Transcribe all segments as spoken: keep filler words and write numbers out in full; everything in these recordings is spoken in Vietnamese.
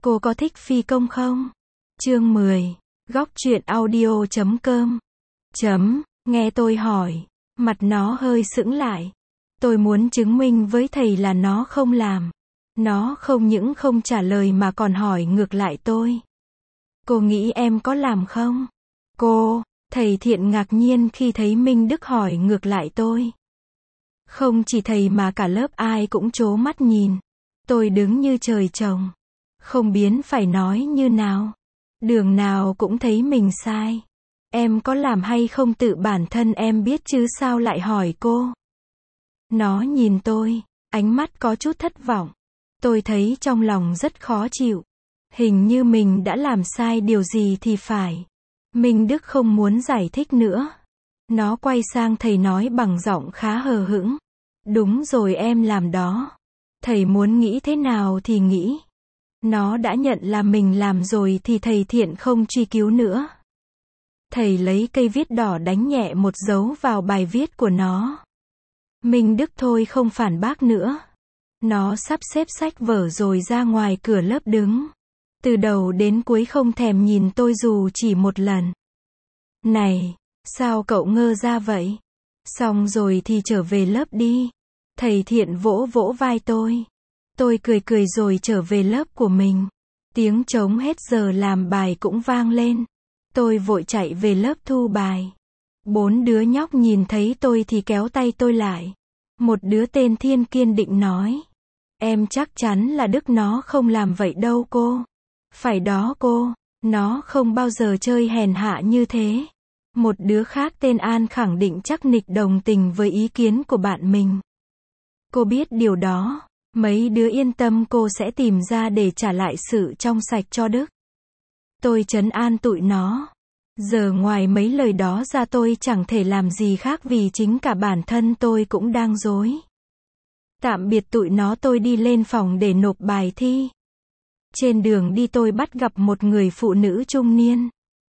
Cô có thích phi công không? Chương mười. Góc truyện audio chấm com. Chấm, nghe tôi hỏi. Mặt nó hơi sững lại. Tôi muốn chứng minh với thầy là nó không làm. Nó không những không trả lời mà còn hỏi ngược lại tôi. Cô nghĩ em có làm không? Cô, thầy Thiện ngạc nhiên khi thấy Minh Đức hỏi ngược lại tôi. Không chỉ thầy mà cả lớp ai cũng trố mắt nhìn. Tôi đứng như trời trồng. Không biết phải nói như nào. Đường nào cũng thấy mình sai. Em có làm hay không tự bản thân em biết chứ sao lại hỏi cô. Nó nhìn tôi, ánh mắt có chút thất vọng. Tôi thấy trong lòng rất khó chịu. Hình như mình đã làm sai điều gì thì phải. Minh Đức không muốn giải thích nữa. Nó quay sang thầy nói bằng giọng khá hờ hững. Đúng rồi, em làm đó. Thầy muốn nghĩ thế nào thì nghĩ. Nó đã nhận là mình làm rồi thì thầy Thiện không truy cứu nữa. Thầy lấy cây viết đỏ đánh nhẹ một dấu vào bài viết của nó. Minh Đức thôi không phản bác nữa. Nó sắp xếp sách vở rồi ra ngoài cửa lớp đứng. Từ đầu đến cuối không thèm nhìn tôi dù chỉ một lần. Này, sao cậu ngơ ra vậy? Xong rồi thì trở về lớp đi. Thầy Thiện vỗ vỗ vai tôi. Tôi cười cười rồi trở về lớp của mình. Tiếng trống hết giờ làm bài cũng vang lên. Tôi vội chạy về lớp thu bài. Bốn đứa nhóc nhìn thấy tôi thì kéo tay tôi lại. Một đứa tên Thiên kiên định nói. Em chắc chắn là Đức nó không làm vậy đâu cô. Phải đó cô, nó không bao giờ chơi hèn hạ như thế. Một đứa khác tên An khẳng định chắc nịch đồng tình với ý kiến của bạn mình. Cô biết điều đó. Mấy đứa yên tâm, cô sẽ tìm ra để trả lại sự trong sạch cho Đức. Tôi trấn an tụi nó. Giờ ngoài mấy lời đó ra tôi chẳng thể làm gì khác vì chính cả bản thân tôi cũng đang rối. Tạm biệt tụi nó, tôi đi lên phòng để nộp bài thi. Trên đường đi tôi bắt gặp một người phụ nữ trung niên.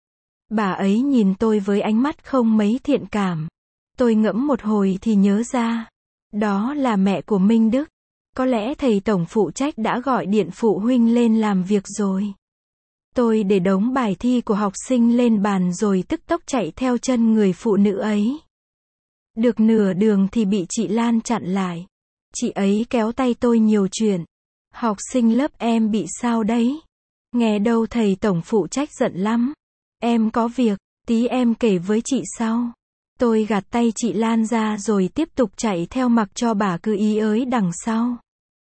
Bà ấy nhìn tôi với ánh mắt không mấy thiện cảm. Tôi ngẫm một hồi thì nhớ ra. Đó là mẹ của Minh Đức. Có lẽ thầy tổng phụ trách đã gọi điện phụ huynh lên làm việc rồi. Tôi để đống bài thi của học sinh lên bàn rồi tức tốc chạy theo chân người phụ nữ ấy. Được nửa đường thì bị chị Lan chặn lại. Chị ấy kéo tay tôi nhiều chuyện. Học sinh lớp em bị sao đấy? Nghe đâu thầy tổng phụ trách giận lắm. Em có việc, tí em kể với chị sau. Tôi gạt tay chị Lan ra rồi tiếp tục chạy theo mặc cho bà cứ ý ới đằng sau.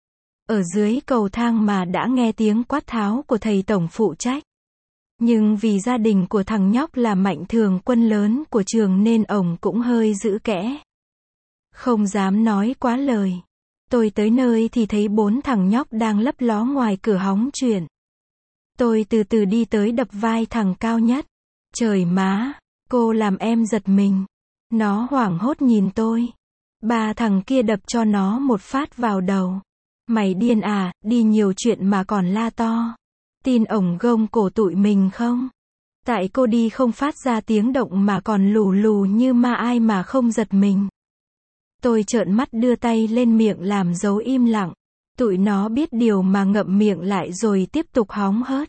Ở dưới cầu thang mà đã nghe tiếng quát tháo của thầy tổng phụ trách. Nhưng vì gia đình của thằng nhóc là mạnh thường quân lớn của trường nên ổng cũng hơi giữ kẽ. Không dám nói quá lời. Tôi tới nơi thì thấy bốn thằng nhóc đang lấp ló ngoài cửa hóng chuyện. Tôi từ từ đi tới đập vai thằng cao nhất. Trời má, cô làm em giật mình. Nó hoảng hốt nhìn tôi. Ba thằng kia đập cho nó một phát vào đầu. Mày điên à, đi nhiều chuyện mà còn la to. Tin ổng gông cổ tụi mình không? Tại cô đi không phát ra tiếng động mà còn lù lù như ma, ai mà không giật mình. Tôi trợn mắt đưa tay lên miệng làm dấu im lặng. Tụi nó biết điều mà ngậm miệng lại rồi tiếp tục hóng hớt.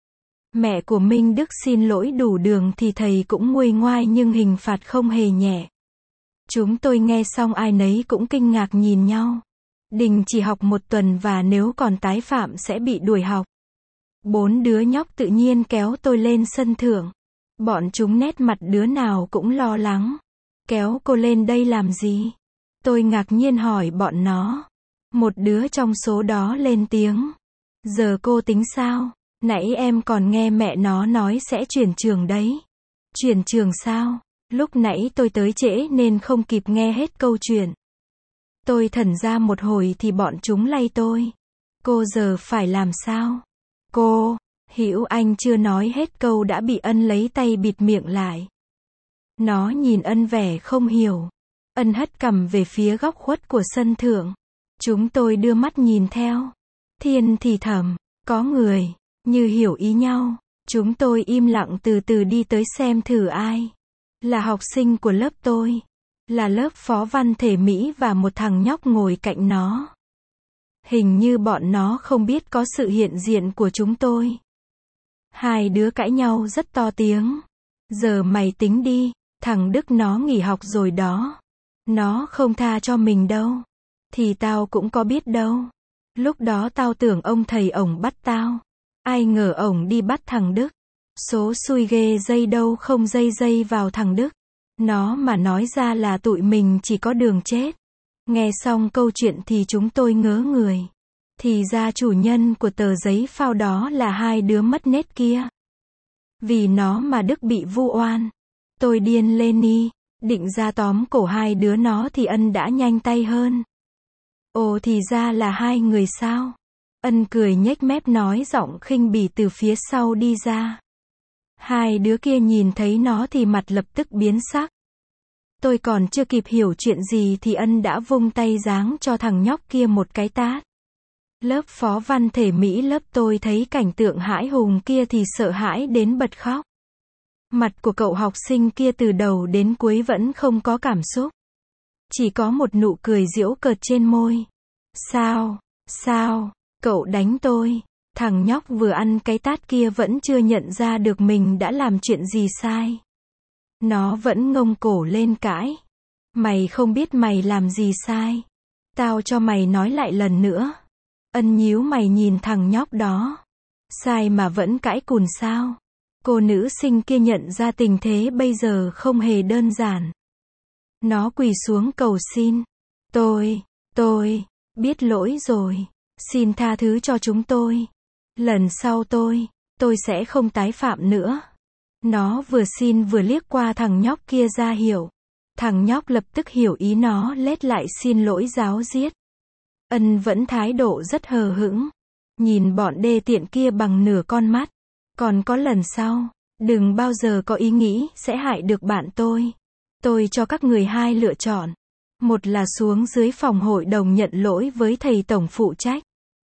Mẹ của Minh Đức xin lỗi đủ đường thì thầy cũng nguôi ngoai nhưng hình phạt không hề nhẹ. Chúng tôi nghe xong ai nấy cũng kinh ngạc nhìn nhau. Đình chỉ học một tuần và nếu còn tái phạm sẽ bị đuổi học. Bốn đứa nhóc tự nhiên kéo tôi lên sân thượng. Bọn chúng nét mặt đứa nào cũng lo lắng. Kéo cô lên đây làm gì? Tôi ngạc nhiên hỏi bọn nó. Một đứa trong số đó lên tiếng. Giờ cô tính sao? Nãy em còn nghe mẹ nó nói sẽ chuyển trường đấy. Chuyển trường sao? Lúc nãy tôi tới trễ nên không kịp nghe hết câu chuyện. Tôi thẩn ra một hồi thì bọn chúng lay tôi. Cô giờ phải làm sao? Cô, Hữu Anh chưa nói hết câu đã bị Ân lấy tay bịt miệng lại. Nó nhìn Ân vẻ không hiểu. Ân hất cằm về phía góc khuất của sân thượng. Chúng tôi đưa mắt nhìn theo. Thiên thì thầm, có người, như hiểu ý nhau. Chúng tôi im lặng từ từ đi tới xem thử ai. Là học sinh của lớp tôi. Là lớp phó văn thể Mỹ và một thằng nhóc ngồi cạnh nó. Hình như bọn nó không biết có sự hiện diện của chúng tôi. Hai đứa cãi nhau rất to tiếng. Giờ mày tính đi, thằng Đức nó nghỉ học rồi đó. Nó không tha cho mình đâu. Thì tao cũng có biết đâu. Lúc đó tao tưởng ông thầy ổng bắt tao. Ai ngờ ổng đi bắt thằng Đức. Số xui ghê, dây đâu không dây dây vào thằng Đức. Nó mà nói ra là tụi mình chỉ có đường chết. Nghe xong câu chuyện thì chúng tôi ngớ người. Thì ra chủ nhân của tờ giấy phao đó là hai đứa mất nết kia. Vì nó mà Đức bị vu oan. Tôi điên lên đi, định ra tóm cổ hai đứa nó thì Ân đã nhanh tay hơn. Ồ, thì ra là hai người sao? Ân cười nhếch mép nói giọng khinh bỉ từ phía sau đi ra. Hai đứa kia nhìn thấy nó thì mặt lập tức biến sắc. Tôi còn chưa kịp hiểu chuyện gì thì Ân đã vung tay giáng cho thằng nhóc kia một cái tát. Lớp phó văn thể Mỹ lớp tôi thấy cảnh tượng hãi hùng kia thì sợ hãi đến bật khóc. Mặt của cậu học sinh kia từ đầu đến cuối vẫn không có cảm xúc. Chỉ có một nụ cười giễu cợt trên môi. Sao, sao, cậu đánh tôi? Thằng nhóc vừa ăn cái tát kia vẫn chưa nhận ra được mình đã làm chuyện gì sai. Nó vẫn ngông cổ lên cãi. Mày không biết mày làm gì sai. Tao cho mày nói lại lần nữa. Ân nhíu mày nhìn thằng nhóc đó. Sai mà vẫn cãi cùn sao? Cô nữ sinh kia nhận ra tình thế bây giờ không hề đơn giản. Nó quỳ xuống cầu xin. Tôi, tôi, biết lỗi rồi. Xin tha thứ cho chúng tôi. Lần sau tôi, tôi sẽ không tái phạm nữa. Nó vừa xin vừa liếc qua thằng nhóc kia ra hiệu. Thằng nhóc lập tức hiểu ý nó lết lại xin lỗi ráo riết. Ân vẫn thái độ rất hờ hững. Nhìn bọn đê tiện kia bằng nửa con mắt. Còn có lần sau, đừng bao giờ có ý nghĩ sẽ hại được bạn tôi. Tôi cho các người hai lựa chọn. Một là xuống dưới phòng hội đồng nhận lỗi với thầy tổng phụ trách.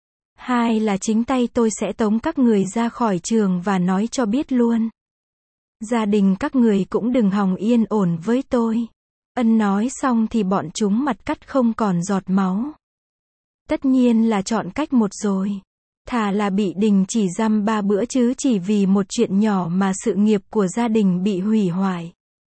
Hai là chính tay tôi sẽ tống các người ra khỏi trường và nói cho biết luôn. Gia đình các người cũng đừng hòng yên ổn với tôi. Ân nói xong thì bọn chúng mặt cắt không còn giọt máu. Tất nhiên là chọn cách một rồi. Thà là bị đình chỉ giam ba bữa chứ chỉ vì một chuyện nhỏ mà sự nghiệp của gia đình bị hủy hoại.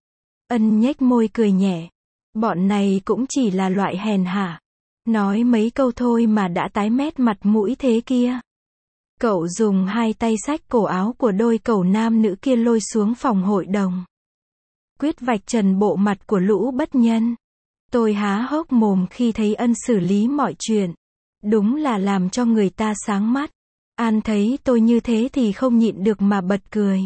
Ân nhếch môi cười nhẹ. Bọn này cũng chỉ là loại hèn hạ. Nói mấy câu thôi mà đã tái mét mặt mũi thế kia. Cậu dùng hai tay xách cổ áo của đôi cẩu nam nữ kia lôi xuống phòng hội đồng. Quyết vạch trần bộ mặt của lũ bất nhân. Tôi há hốc mồm khi thấy Ân xử lý mọi chuyện. Đúng là làm cho người ta sáng mắt. An thấy tôi như thế thì không nhịn được mà bật cười.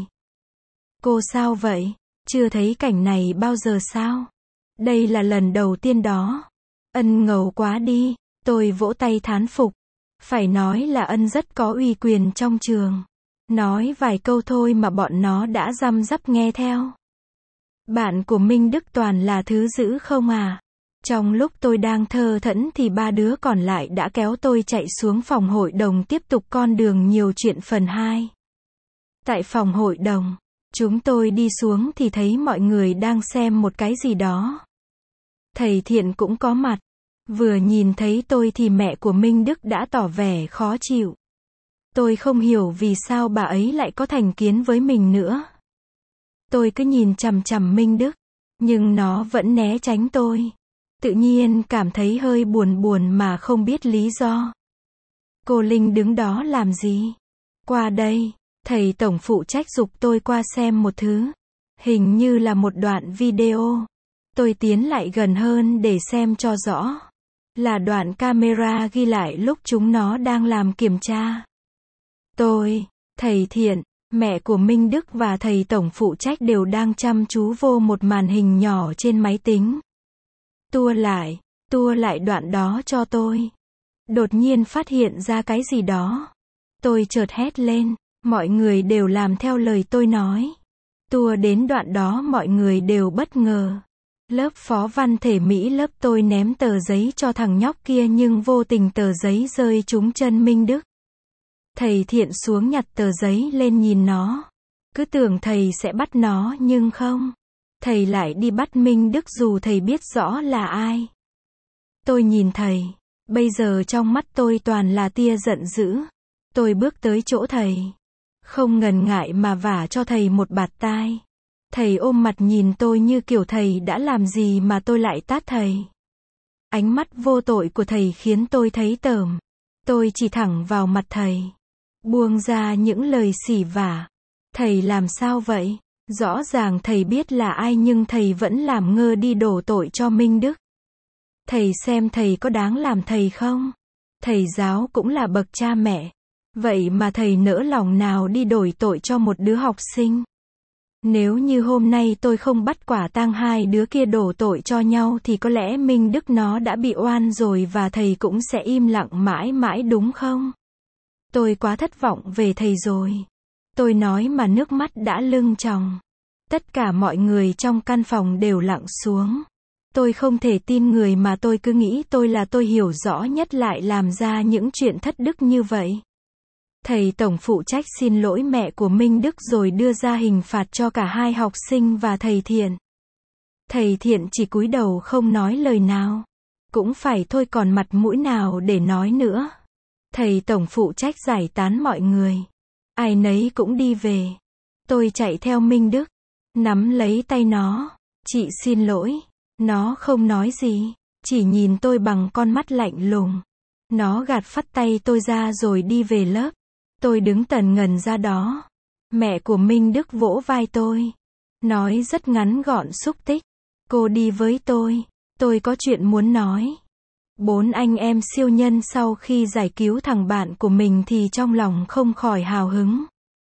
Cô sao vậy? Chưa thấy cảnh này bao giờ sao? Đây là lần đầu tiên đó. Ân ngầu quá đi. Tôi vỗ tay thán phục. Phải nói là Ân rất có uy quyền trong trường. Nói vài câu thôi mà bọn nó đã răm rắp nghe theo. Bạn của Minh Đức toàn là thứ dữ không à? Trong lúc tôi đang thơ thẫn thì ba đứa còn lại đã kéo tôi chạy xuống phòng hội đồng tiếp tục con đường nhiều chuyện phần hai. Tại phòng hội đồng, chúng tôi đi xuống thì thấy mọi người đang xem một cái gì đó. Thầy Thiện cũng có mặt. Vừa nhìn thấy tôi thì mẹ của Minh Đức đã tỏ vẻ khó chịu. Tôi không hiểu vì sao bà ấy lại có thành kiến với mình nữa. Tôi cứ nhìn chằm chằm Minh Đức, nhưng nó vẫn né tránh tôi. Tự nhiên cảm thấy hơi buồn buồn mà không biết lý do. Cô Linh đứng đó làm gì? Qua đây, thầy tổng phụ trách giục tôi qua xem một thứ. Hình như là một đoạn video. Tôi tiến lại gần hơn để xem cho rõ. Là đoạn camera ghi lại lúc chúng nó đang làm kiểm tra. Tôi, thầy Thiện, mẹ của Minh Đức và thầy tổng phụ trách đều đang chăm chú vô một màn hình nhỏ trên máy tính. Tua lại, tua lại đoạn đó cho tôi. Đột nhiên phát hiện ra cái gì đó. Tôi chợt hét lên, mọi người đều làm theo lời tôi nói. Tua đến đoạn đó mọi người đều bất ngờ. Lớp phó văn thể Mỹ lớp tôi ném tờ giấy cho thằng nhóc kia nhưng vô tình tờ giấy rơi trúng chân Minh Đức. Thầy Thiện xuống nhặt tờ giấy lên nhìn nó. Cứ tưởng thầy sẽ bắt nó nhưng không. Thầy lại đi bắt Minh Đức dù thầy biết rõ là ai. Tôi nhìn thầy. Bây giờ trong mắt tôi toàn là tia giận dữ. Tôi bước tới chỗ thầy. Không ngần ngại mà vả cho thầy một bạt tai. Thầy ôm mặt nhìn tôi như kiểu thầy đã làm gì mà tôi lại tát thầy. Ánh mắt vô tội của thầy khiến tôi thấy tởm. Tôi chỉ thẳng vào mặt thầy. Buông ra những lời xỉ vả. Thầy làm sao vậy? Rõ ràng thầy biết là ai nhưng thầy vẫn làm ngơ đi đổ tội cho Minh Đức. Thầy xem thầy có đáng làm thầy không? Thầy giáo cũng là bậc cha mẹ. Vậy mà thầy nỡ lòng nào đi đổi tội cho một đứa học sinh? Nếu như hôm nay tôi không bắt quả tang hai đứa kia đổ tội cho nhau thì có lẽ Minh Đức nó đã bị oan rồi và thầy cũng sẽ im lặng mãi mãi đúng không? Tôi quá thất vọng về thầy rồi. Tôi nói mà nước mắt đã lưng tròng. Tất cả mọi người trong căn phòng đều lặng xuống. Tôi không thể tin người mà tôi cứ nghĩ tôi là tôi hiểu rõ nhất lại làm ra những chuyện thất đức như vậy. Thầy tổng phụ trách xin lỗi mẹ của Minh Đức rồi đưa ra hình phạt cho cả hai học sinh và thầy Thiện. Thầy Thiện chỉ cúi đầu không nói lời nào. Cũng phải thôi còn mặt mũi nào để nói nữa. Thầy tổng phụ trách giải tán mọi người. Ai nấy cũng đi về. Tôi chạy theo Minh Đức. Nắm lấy tay nó. Chị xin lỗi. Nó không nói gì. Chỉ nhìn tôi bằng con mắt lạnh lùng. Nó gạt phắt tay tôi ra rồi đi về lớp. Tôi đứng tần ngần ra đó. Mẹ của Minh Đức vỗ vai tôi. Nói rất ngắn gọn xúc tích. Cô đi với tôi. Tôi có chuyện muốn nói. Bốn anh em siêu nhân sau khi giải cứu thằng bạn của mình thì trong lòng không khỏi hào hứng.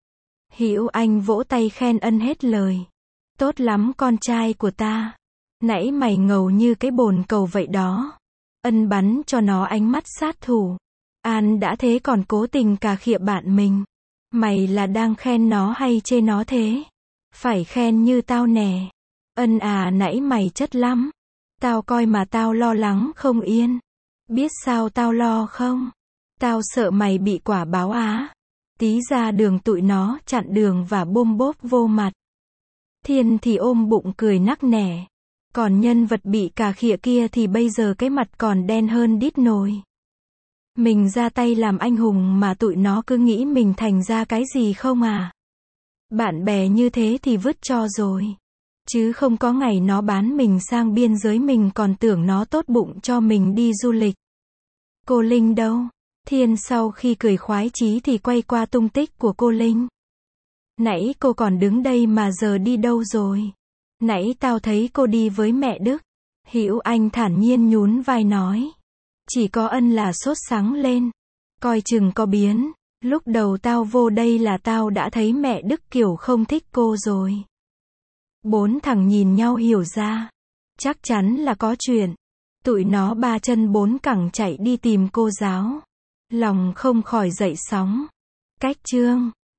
Hữu Anh vỗ tay khen ân hết lời. Tốt lắm con trai của ta. Nãy mày ngầu như cái bồn cầu vậy đó. Ân bắn cho nó ánh mắt sát thủ. An đã thế còn cố tình cà khịa bạn mình. Mày là đang khen nó hay chê nó thế? Phải khen như tao nè. Ân à nãy mày chất lắm. Tao coi mà tao lo lắng không yên. Biết sao tao lo không? Tao sợ mày bị quả báo á. Tí ra đường tụi nó chặn đường và bôm bốp vô mặt. Thiên thì ôm bụng cười nắc nẻ. Còn nhân vật bị cà khịa kia thì bây giờ cái mặt còn đen hơn đít nồi. Mình ra tay làm anh hùng mà tụi nó cứ nghĩ mình thành ra cái gì không à? Bạn bè như thế thì vứt cho rồi. Chứ không có ngày nó bán mình sang biên giới mình còn tưởng nó tốt bụng cho mình đi du lịch. Cô Linh đâu? Thiên sau khi cười khoái chí thì quay qua tung tích của cô Linh. Nãy cô còn đứng đây mà giờ đi đâu rồi? Nãy tao thấy cô đi với mẹ Đức. Hữu Anh thản nhiên nhún vai nói. Chỉ có Ân là sốt sắng lên. Coi chừng có biến. Lúc đầu tao vô đây là tao đã thấy mẹ Đức kiểu không thích cô rồi. Bốn thằng nhìn nhau hiểu ra. Chắc chắn là có chuyện. Tụi nó ba chân bốn cẳng chạy đi tìm cô giáo. Lòng không khỏi dậy sóng. Cách chương